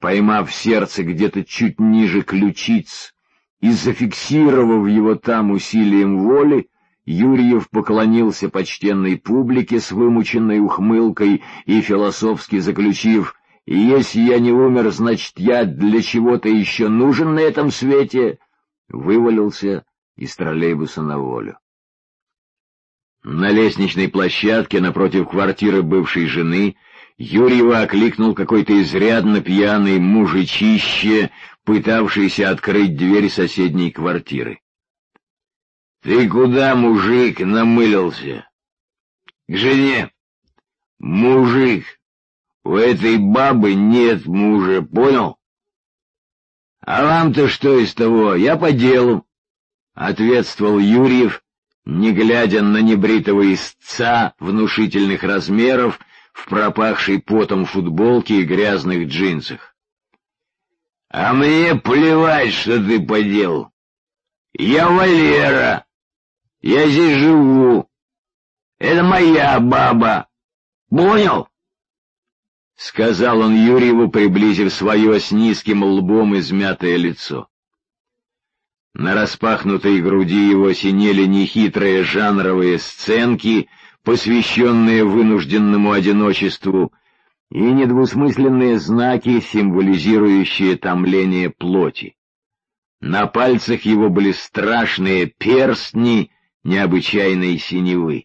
поймав сердце где-то чуть ниже ключиц и зафиксировав его там усилием воли, Юрьев поклонился почтенной публике с вымученной ухмылкой и, философски заключив: «Если я не умер, значит, я для чего-то еще нужен на этом свете», вывалился из троллейбуса на волю. На лестничной площадке напротив квартиры бывшей жены Юрьева окликнул какой-то изрядно пьяный мужичище, пытавшийся открыть дверь соседней квартиры. — Ты куда, мужик, намылился? — К жене. — Мужик, у этой бабы нет мужа, понял? — А вам-то что из того? Я по делу, — ответствовал Юрьев, не глядя на небритого истца внушительных размеров в пропахшей потом футболке и грязных джинсах. — А мне плевать, что ты по делу. Я Валера. Я здесь живу. Это моя баба. Понял? — сказал он Юрьеву, приблизив свое с низким лбом измятое лицо. На распахнутой груди его синели нехитрые жанровые сценки, посвященные вынужденному одиночеству, и недвусмысленные знаки, символизирующие томление плоти. На пальцах его были страшные перстни необычайной синевы.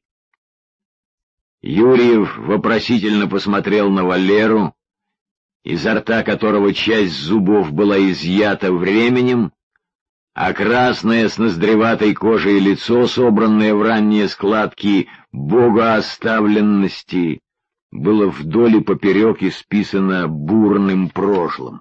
Юрьев вопросительно посмотрел на Валеру, изо рта которого часть зубов была изъята временем, а красное с ноздреватой кожей лицо, собранное в ранние складки богооставленности, было вдоль и поперек исписано бурным прошлым.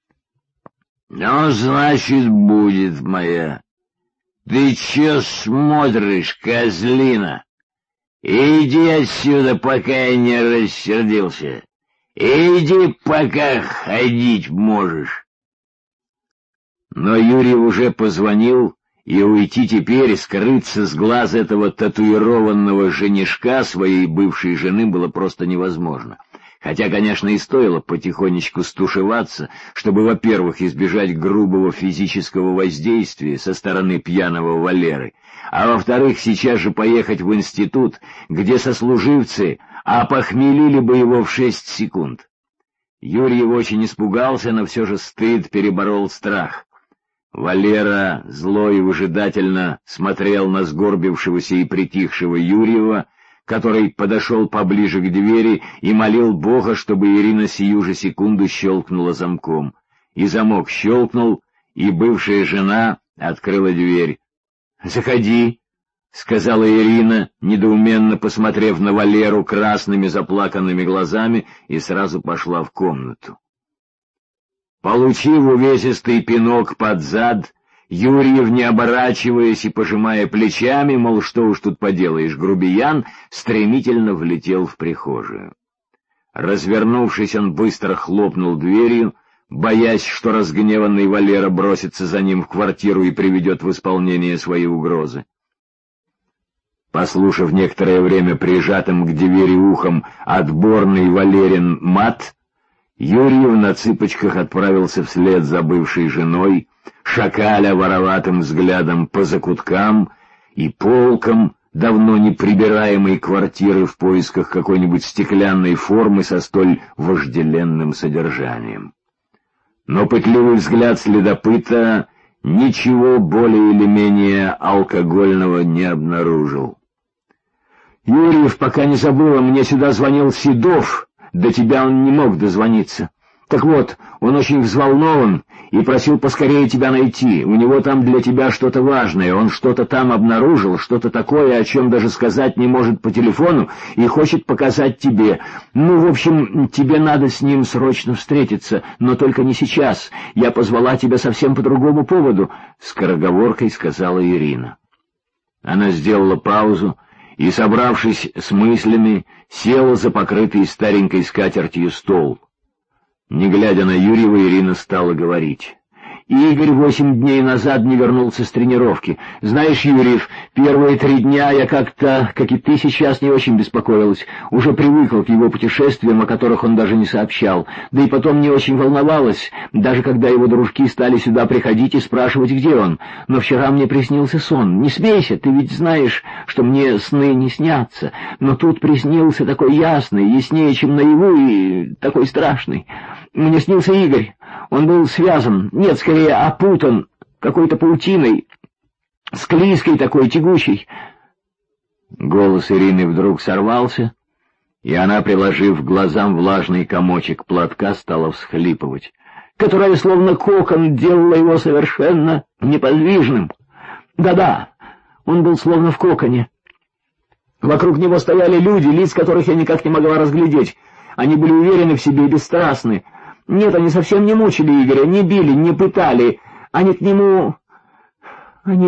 — Ну, значит, будет моя. Ты че смотришь, козлина? Иди отсюда, пока я не рассердился. Иди, пока ходить можешь. Но Юрий уже позвонил, и уйти теперь, скрыться с глаз этого татуированного женишка своей бывшей жены было просто невозможно. Хотя, конечно, и стоило потихонечку стушеваться, чтобы, во-первых, избежать грубого физического воздействия со стороны пьяного Валеры, а во-вторых, сейчас же поехать в институт, где сослуживцы опохмелили бы его в 6 секунд. Юрий очень испугался, но все же стыд переборол страх. Валера зло и выжидательно смотрел на сгорбившегося и притихшего Юрьева, который подошел поближе к двери и молил Бога, чтобы Ирина сию же секунду щелкнула замком. И замок щелкнул, и бывшая жена открыла дверь. — Заходи, — сказала Ирина, недоуменно посмотрев на Валеру красными заплаканными глазами, и сразу пошла в комнату. Получив увесистый пинок под зад, Юрьев, не оборачиваясь и пожимая плечами, мол, что уж тут поделаешь, грубиян, стремительно влетел в прихожую. Развернувшись, он быстро хлопнул дверью, боясь, что разгневанный Валера бросится за ним в квартиру и приведет в исполнение свои угрозы. Послушав некоторое время прижатым к двери ухом отборный Валерин мат, Юрьев на цыпочках отправился вслед за бывшей женой, шакаля вороватым взглядом по закуткам и полкам давно не прибираемой квартиры в поисках какой-нибудь стеклянной формы со столь вожделенным содержанием. Но пытливый взгляд следопыта ничего более или менее алкогольного не обнаружил. — Юрьев, пока не забыла, мне сюда звонил Седов. До тебя он не мог дозвониться. Так вот, он очень взволнован и просил поскорее тебя найти. У него там для тебя что-то важное, он что-то там обнаружил, что-то такое, о чем даже сказать не может по телефону, и хочет показать тебе. Ну, в общем, тебе надо с ним срочно встретиться, но только не сейчас. Я позвала тебя совсем по другому поводу, — скороговоркой сказала Ирина. Она сделала паузу и, собравшись с мыслями, села за покрытый старенькой скатертью стол. Не глядя на Юрьева, Ирина стала говорить. Игорь 8 дней назад не вернулся с тренировки. Знаешь, Юрьев, первые 3 дня я как-то, как и ты сейчас, не очень беспокоилась. Уже привыкла к его путешествиям, о которых он даже не сообщал. Да и потом не очень волновалась, даже когда его дружки стали сюда приходить и спрашивать, где он. Но вчера мне приснился сон. Не смейся, ты ведь знаешь, что мне сны не снятся. Но тут приснился такой ясный, яснее, чем наяву, и такой страшный. Мне снился Игорь. Он был связан, нет, скорее опутан какой-то паутиной, склизкой такой, тягучей. Голос Ирины вдруг сорвался, и она, приложив к глазам влажный комочек платка, стала всхлипывать, которая словно кокон делала его совершенно неподвижным. Да-да, он был словно в коконе. Вокруг него стояли люди, лиц которых я никак не могла разглядеть. Они были уверены в себе и бесстрастны. Нет, они совсем не мучили Игоря, не били, не пытали. Они к нему... Они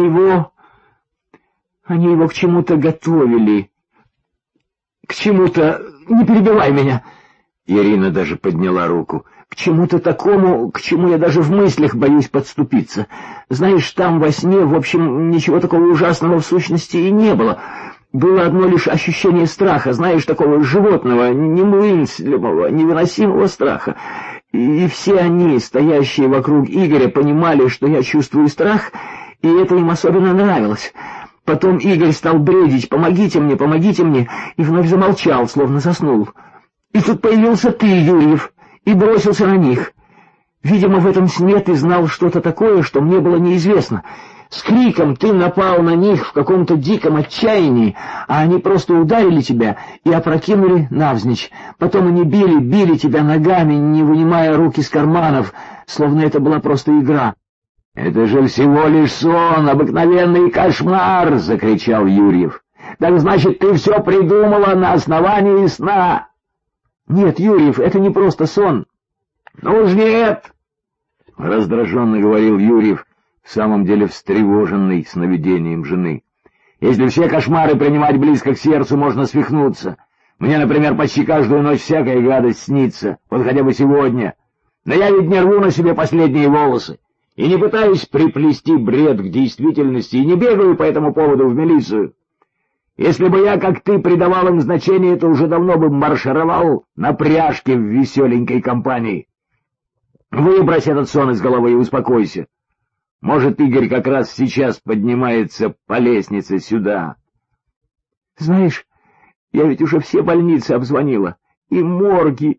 его к чему-то готовили. К чему-то... Не перебивай меня. Ирина даже подняла руку. К чему-то такому, к чему я даже в мыслях боюсь подступиться. Знаешь, там во сне, в общем, ничего такого ужасного в сущности и не было. Было одно лишь ощущение страха, знаешь, такого животного, немыслимого, невыносимого страха. И все они, стоящие вокруг Игоря, понимали, что я чувствую страх, и это им особенно нравилось. Потом Игорь стал бредить: помогите мне», и вновь замолчал, словно заснул. И тут появился ты, Юрьев, и бросился на них. Видимо, в этом сне ты знал что-то такое, что мне было неизвестно. С криком ты напал на них в каком-то диком отчаянии, а они просто ударили тебя и опрокинули навзничь. Потом они били тебя ногами, не вынимая рук из карманов, словно это была просто игра. — Это же всего лишь сон, обыкновенный кошмар! — закричал Юрьев. — Так значит, ты все придумала на основании сна? — Нет, Юрьев, это не просто сон. — Ну уж нет! — раздраженно говорил Юрьев, в самом деле встревоженный сновидением жены. «Если все кошмары принимать близко к сердцу, можно свихнуться. Мне, например, почти каждую ночь всякая гадость снится, вот хотя бы сегодня. Но я ведь не рву на себе последние волосы, и не пытаюсь приплести бред к действительности, и не бегаю по этому поводу в милицию. Если бы я, как ты, придавал им значение, то уже давно бы маршировал на пряжке в веселенькой компании. Выбрось этот сон из головы и успокойся. Может, Игорь как раз сейчас поднимается по лестнице сюда. Знаешь, я ведь уже все больницы обзвонила, и морги.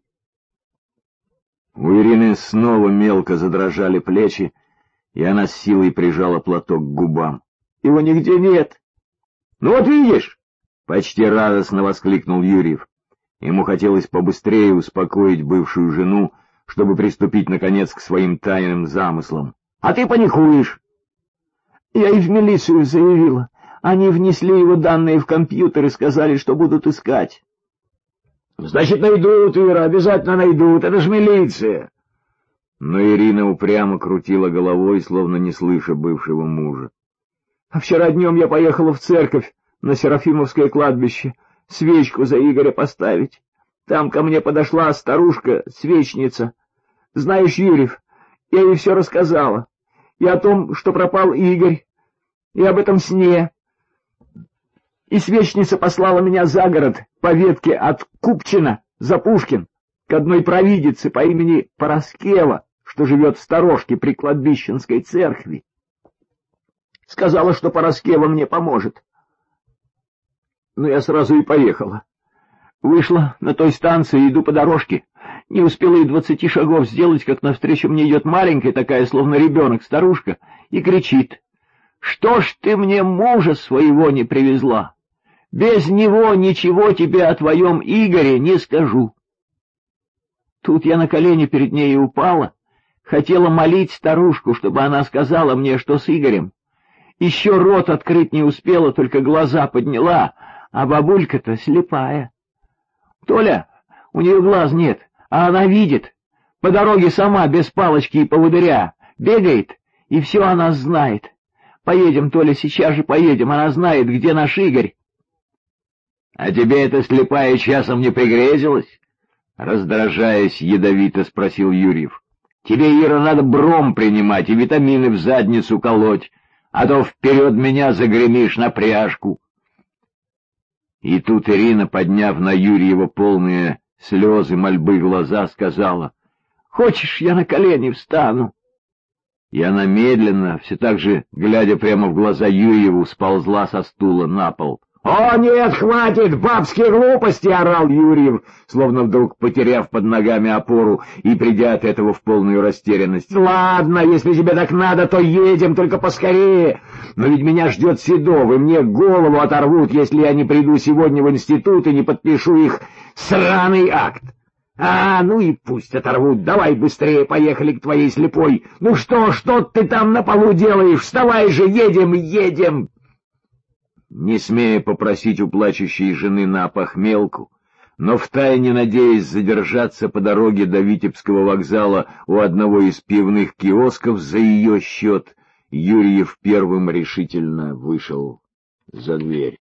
У Ирины снова мелко задрожали плечи, и она с силой прижала платок к губам. Его нигде нет. Ну вот видишь, почти радостно воскликнул Юрьев. Ему хотелось побыстрее успокоить бывшую жену, чтобы приступить, наконец, к своим тайным замыслам. А ты паникуешь. Я и в милицию заявила. Они внесли его данные в компьютер и сказали, что будут искать. Значит, найдут, Ира, обязательно найдут. Это ж милиция. Но Ирина упрямо крутила головой, словно не слыша бывшего мужа. А вчера днем я поехала в церковь на Серафимовское кладбище свечку за Игоря поставить. Там ко мне подошла старушка-свечница. Знаешь, Юрьев, я ей все рассказала. И о том, что пропал Игорь, и об этом сне. И свечница послала меня за город по ветке от Купчина за Пушкин к одной провидице по имени Пороскева, что живет в сторожке при кладбищенской церкви. Сказала, что Пороскева мне поможет. Но я сразу и поехала. Вышла на той станции, иду по дорожке. Не успела и 20 шагов сделать, как навстречу мне идет маленькая такая, словно ребенок, старушка, и кричит: «Что ж ты мне мужа своего не привезла? Без него ничего тебе о твоем Игоре не скажу». Тут я на колени перед ней и упала, хотела молить старушку, чтобы она сказала мне, что с Игорем. Еще рот открыть не успела, только глаза подняла, а бабулька-то слепая. Толя, у нее глаз нет, а она видит. По дороге сама, без палочки и поводыря, бегает, и все она знает. Поедем, Толя, сейчас же поедем, она знает, где наш Игорь. — А тебе эта слепая часом не пригрезилась? — раздражаясь, ядовито спросил Юрьев. Тебе, Ира, надо бром принимать и витамины в задницу колоть, а то вперед меня загремишь на пряжку. И тут Ирина, подняв на Юрьева полные слезы мольбы глаза, сказала: «Хочешь, я на колени встану?» И она медленно, все так же, глядя прямо в глаза Юрьеву, сползла со стула на пол. «О, нет, хватит! Бабские глупости!» — орал Юрьев, словно вдруг потеряв под ногами опору и придя от этого в полную растерянность. «Ладно, если тебе так надо, то едем, только поскорее. Но ведь меня ждет Седов, и мне голову оторвут, если я не приду сегодня в институт и не подпишу их сраный акт. Ну и пусть оторвут. Давай быстрее, поехали к твоей слепой. Ну что ты там на полу делаешь? Вставай же, едем!» Не смея попросить у плачущей жены на опохмелку, но втайне надеясь задержаться по дороге до Витебского вокзала у одного из пивных киосков за ее счет, Юрьев первым решительно вышел за дверь.